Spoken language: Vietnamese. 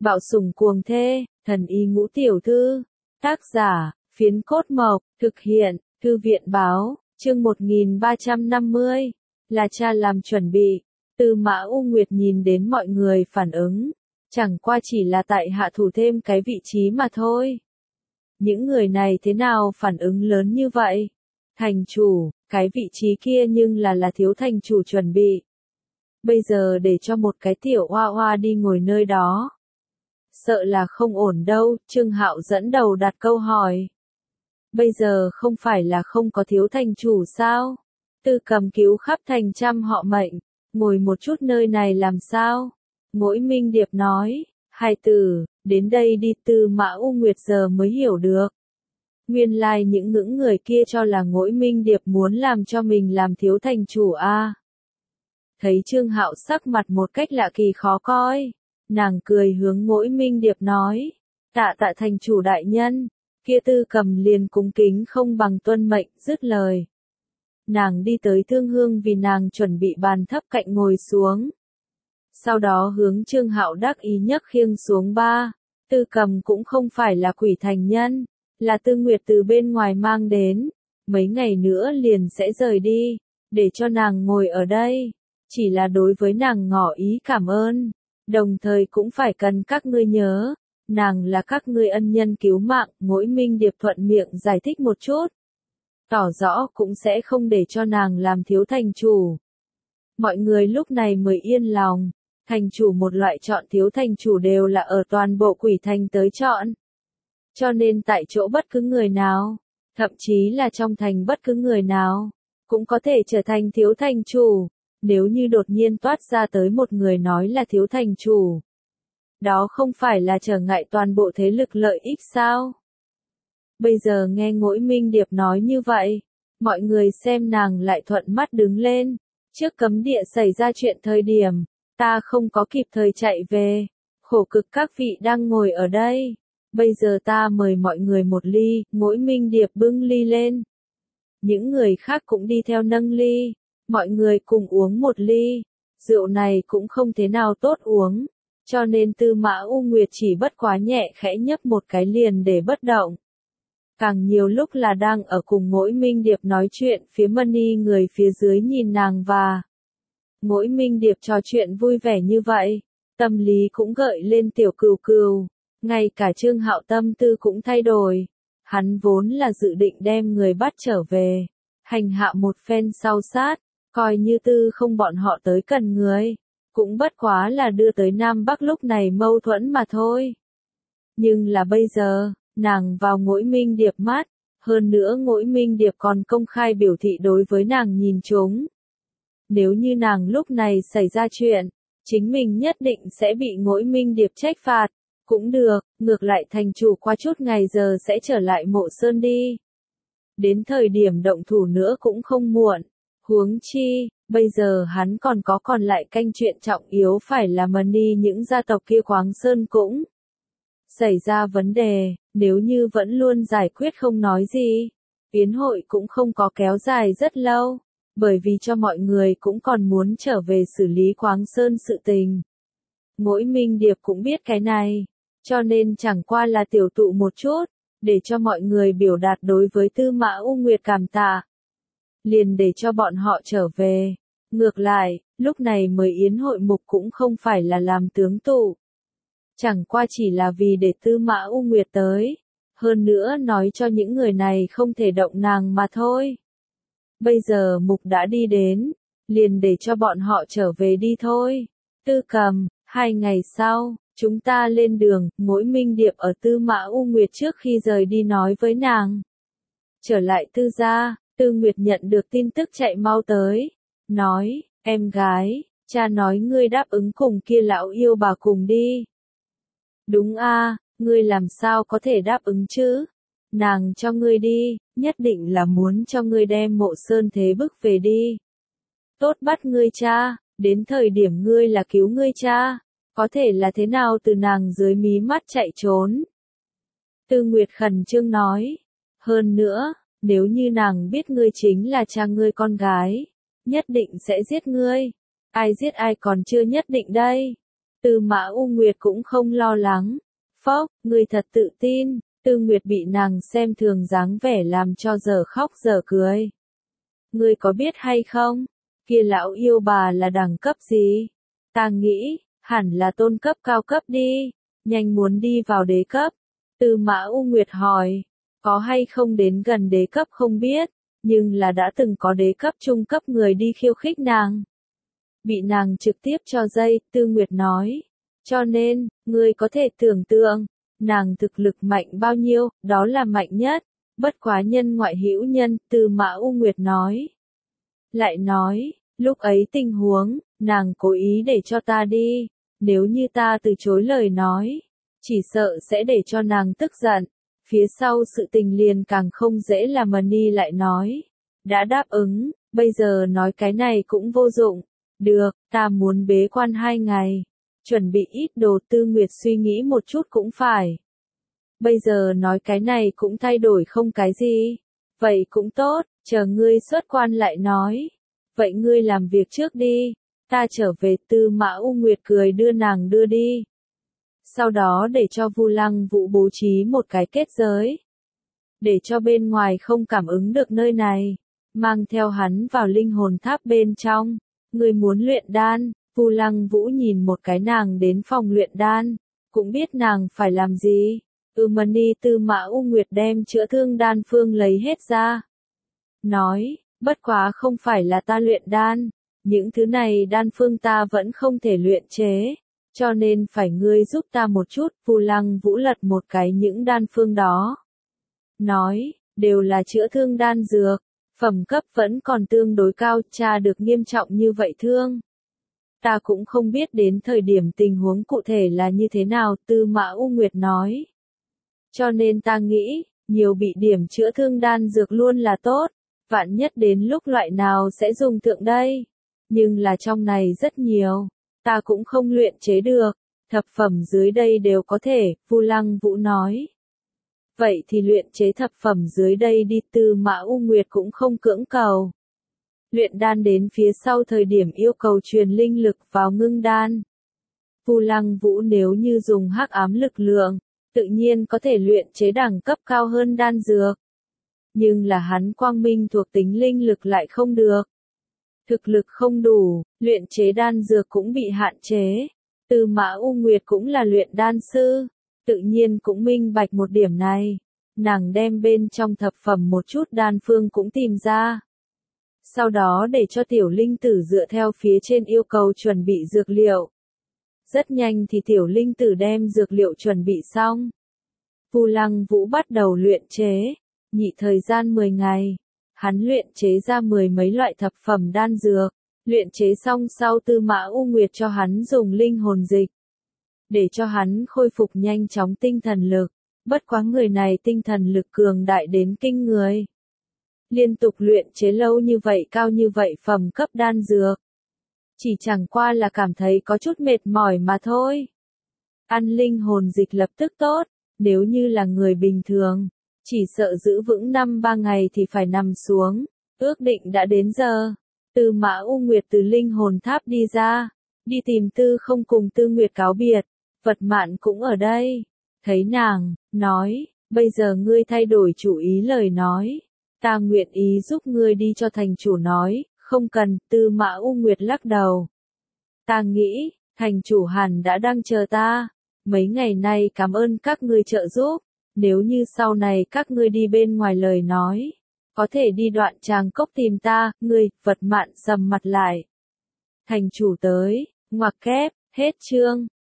Bạo sủng cuồng thê, thần y ngũ tiểu thư. Tác giả, Phiến Cốt Mộc, thực hiện, Thư viện báo, chương 1350, là cha làm chuẩn bị. Tư Mã U Nguyệt nhìn đến mọi người phản ứng, chẳng qua chỉ là tại hạ thủ thêm cái vị trí mà thôi. Những người này thế nào phản ứng lớn như vậy? Thành chủ, cái vị trí kia nhưng là thiếu thành chủ chuẩn bị. Bây giờ để cho một cái tiểu hoa hoa đi ngồi nơi đó. Sợ là không ổn đâu, Trương Hạo dẫn đầu đặt câu hỏi. Bây giờ không phải là không có thiếu thành chủ sao? Tư Cầm cứu khắp thành trăm họ mệnh, ngồi một chút nơi này làm sao? Ngỗi Minh Điệp nói, hai từ, đến đây đi. Tư Mã U Nguyệt giờ mới hiểu được. Nguyên lai những ngưỡng người kia cho là Ngỗi Minh Điệp muốn làm cho mình làm thiếu thành chủ a. Thấy Trương Hạo sắc mặt một cách lạ kỳ khó coi, nàng cười hướng Ngỗi Minh Điệp nói, tạ thành chủ đại nhân. Kia Tư Cầm liền cung kính không bằng tuân mệnh, dứt lời. Nàng đi tới Thương Hương vì nàng chuẩn bị bàn thấp cạnh ngồi xuống. Sau đó hướng Trương Hạo đắc ý nhấc khiêng xuống ba. Tư Cầm cũng không phải là quỷ thành nhân, là Tư Nguyệt từ bên ngoài mang đến. Mấy ngày nữa liền sẽ rời đi, để cho nàng ngồi ở đây. Chỉ là đối với nàng ngỏ ý cảm ơn, đồng thời cũng phải cần các ngươi nhớ. Nàng là các ngươi ân nhân cứu mạng. Ngỗi Minh Điệp thuận miệng giải thích một chút. Tỏ rõ cũng sẽ không để cho nàng làm thiếu thành chủ. Mọi người lúc này mới yên lòng. Thành chủ một loại chọn thiếu thành chủ đều là ở toàn bộ quỷ thành tới chọn. Cho nên tại chỗ bất cứ người nào, thậm chí là trong thành bất cứ người nào, cũng có thể trở thành thiếu thành chủ. Nếu như đột nhiên toát ra tới một người nói là thiếu thành chủ, đó không phải là trở ngại toàn bộ thế lực lợi ích sao? Bây giờ nghe Ngỗi Minh Điệp nói như vậy, mọi người xem nàng lại thuận mắt đứng lên. Trước cấm địa xảy ra chuyện thời điểm, ta không có kịp thời chạy về, khổ cực các vị đang ngồi ở đây. Bây giờ ta mời mọi người một ly. Ngỗi Minh Điệp bưng ly lên. Những người khác cũng đi theo nâng ly, mọi người cùng uống một ly. Rượu này cũng không thế nào tốt uống, cho nên Tư Mã U Nguyệt chỉ bất quá nhẹ khẽ nhấp một cái liền để bất động. Càng nhiều lúc là đang ở cùng Ngỗi Minh Điệp nói chuyện, phía Mani người phía dưới nhìn nàng và Ngỗi Minh Điệp trò chuyện vui vẻ như vậy, tâm lý cũng gợi lên tiểu cừu cừu. Ngay cả Trương Hạo tâm tư cũng thay đổi. Hắn vốn là dự định đem người bắt trở về, hành hạ một phen sau sát, coi như tư không bọn họ tới cần người. Cũng bất quá là đưa tới Nam Bắc lúc này mâu thuẫn mà thôi. Nhưng là bây giờ, nàng vào Ngỗi Minh Điệp mắt, hơn nữa Ngỗi Minh Điệp còn công khai biểu thị đối với nàng nhìn chúng. Nếu như nàng lúc này xảy ra chuyện, chính mình nhất định sẽ bị Ngỗi Minh Điệp trách phạt. Cũng được, ngược lại thành chủ qua chút ngày giờ sẽ trở lại Mộ Sơn đi. Đến thời điểm động thủ nữa cũng không muộn. Huống chi, bây giờ hắn còn lại canh chuyện trọng yếu phải là Mani những gia tộc kia Khoáng Sơn cũng xảy ra vấn đề. Nếu như vẫn luôn giải quyết không nói gì, yến hội cũng không có kéo dài rất lâu, bởi vì cho mọi người cũng còn muốn trở về xử lý Khoáng Sơn sự tình. Ngỗi Minh Điệp cũng biết cái này, cho nên chẳng qua là tiểu tụ một chút, để cho mọi người biểu đạt đối với Tư Mã U Nguyệt cảm tạ. Liền để cho bọn họ trở về. Ngược lại, lúc này mời yến hội mục cũng không phải là làm tướng tụ. Chẳng qua chỉ là vì để Tư Mã U Nguyệt tới. Hơn nữa nói cho những người này không thể động nàng mà thôi. Bây giờ mục đã đi đến, liền để cho bọn họ trở về đi thôi. Tư Cầm, 2 ngày sau, chúng ta lên đường. Ngỗi Minh Điệp ở Tư Mã U Nguyệt trước khi rời đi nói với nàng. Trở lại Tư gia, Tư Nguyệt nhận được tin tức chạy mau tới. Nói, em gái, cha nói ngươi đáp ứng cùng kia lão yêu bà cùng đi. Đúng a, ngươi làm sao có thể đáp ứng chứ? Nàng cho ngươi đi, nhất định là muốn cho ngươi đem Mộ Sơn thế bức về đi. Tốt bắt ngươi cha, đến thời điểm ngươi là cứu ngươi cha, có thể là thế nào từ nàng dưới mí mắt chạy trốn. Tư Nguyệt khẩn trương nói, hơn nữa, nếu như nàng biết ngươi chính là cha ngươi con gái, nhất định sẽ giết ngươi. Ai giết ai còn chưa nhất định đây. Tư Mã U Nguyệt cũng không lo lắng. Phốc, người thật tự tin. Tư Nguyệt bị nàng xem thường dáng vẻ làm cho giờ khóc giờ cười. Ngươi có biết hay không? Kia lão yêu bà là đẳng cấp gì? Ta nghĩ, hẳn là tôn cấp cao cấp đi. Nhanh muốn đi vào đế cấp. Tư Mã U Nguyệt hỏi. Có hay không đến gần đế cấp không biết. Nhưng là đã từng có đế cấp trung cấp người đi khiêu khích nàng. Bị nàng trực tiếp cho dây, Tư Nguyệt nói. Cho nên, ngươi có thể tưởng tượng, nàng thực lực mạnh bao nhiêu, đó là mạnh nhất. Bất quá nhân ngoại hữu nhân, Tư Mã U Nguyệt nói. Lại nói, lúc ấy tình huống, nàng cố ý để cho ta đi. Nếu như ta từ chối lời nói, chỉ sợ sẽ để cho nàng tức giận. Phía sau sự tình liền càng không dễ làm Mani lại nói. Đã đáp ứng, bây giờ nói cái này cũng vô dụng. Được, ta muốn bế quan 2 ngày. Chuẩn bị ít đồ. Tư Nguyệt suy nghĩ một chút cũng phải. Bây giờ nói cái này cũng thay đổi không cái gì. Vậy cũng tốt, chờ ngươi xuất quan lại nói. Vậy ngươi làm việc trước đi. Ta trở về. Tư Mã U Nguyệt cười đưa nàng đưa đi. Sau đó để cho Vu Lăng Vũ bố trí một cái kết giới. Để cho bên ngoài không cảm ứng được nơi này. Mang theo hắn vào linh hồn tháp bên trong. Người muốn luyện đan. Vu Lăng Vũ nhìn một cái nàng đến phòng luyện đan. Cũng biết nàng phải làm gì. Mani. Tư Mã U Nguyệt đem chữa thương đan phương lấy hết ra. Nói, bất quá không phải là ta luyện đan. Những thứ này đan phương ta vẫn không thể luyện chế. Cho nên phải ngươi giúp ta một chút. Vu Lăng Vũ lật một cái những đan phương đó. Nói, đều là chữa thương đan dược. Phẩm cấp vẫn còn tương đối cao, tra được nghiêm trọng như vậy thương. Ta cũng không biết đến thời điểm tình huống cụ thể là như thế nào. Tư Mã U Nguyệt nói. Cho nên ta nghĩ, nhiều bị điểm chữa thương đan dược luôn là tốt. Vạn nhất đến lúc loại nào sẽ dùng thượng đây. Nhưng là trong này rất nhiều. Ta cũng không luyện chế được. Thập phẩm dưới đây đều có thể. Vu Lăng Vũ nói. Vậy thì luyện chế thập phẩm dưới đây đi. Tư Mã U Nguyệt cũng không cưỡng cầu. Luyện đan đến phía sau thời điểm yêu cầu truyền linh lực vào ngưng đan. Vu Lăng Vũ nếu như dùng hắc ám lực lượng, tự nhiên có thể luyện chế đẳng cấp cao hơn đan dược. Nhưng là hắn quang minh thuộc tính linh lực lại không được. Thực lực không đủ, luyện chế đan dược cũng bị hạn chế. Tư Mã U Nguyệt cũng là luyện đan sư, tự nhiên cũng minh bạch một điểm này. Nàng đem bên trong thập phẩm một chút đan phương cũng tìm ra. Sau đó để cho tiểu linh tử dựa theo phía trên yêu cầu chuẩn bị dược liệu. Rất nhanh thì tiểu linh tử đem dược liệu chuẩn bị xong. Vu Lăng Vũ bắt đầu luyện chế, nhị thời gian 10 ngày. Hắn luyện chế ra 10 mấy loại thập phẩm đan dược. Luyện chế xong sau Tư Mã U Nguyệt cho hắn dùng linh hồn dịch. Để cho hắn khôi phục nhanh chóng tinh thần lực. Bất quá người này tinh thần lực cường đại đến kinh người. Liên tục luyện chế lâu như vậy cao như vậy phẩm cấp đan dược. Chỉ chẳng qua là cảm thấy có chút mệt mỏi mà thôi. Ăn linh hồn dịch lập tức tốt, nếu như là người bình thường, chỉ sợ giữ vững 5-3 ngày thì phải nằm xuống. Ước định đã đến giờ. Tư Mã U Nguyệt từ linh hồn tháp đi ra, đi tìm Tư Không cùng Tư Nguyệt cáo biệt. Vật Mạn cũng ở đây. Thấy nàng, nói, bây giờ ngươi thay đổi chủ ý lời nói. Ta nguyện ý giúp ngươi đi cho thành chủ nói, không cần. Tư Mã U Nguyệt lắc đầu. Ta nghĩ, thành chủ hẳn đã đang chờ ta. Mấy ngày nay cảm ơn các ngươi trợ giúp. Nếu như sau này các ngươi đi bên ngoài lời nói, có thể đi Đoạn Tràng Cốc tìm ta. Ngươi. Vật Mạn sầm mặt lại. Thành chủ tới, ngoặc kép, hết chương.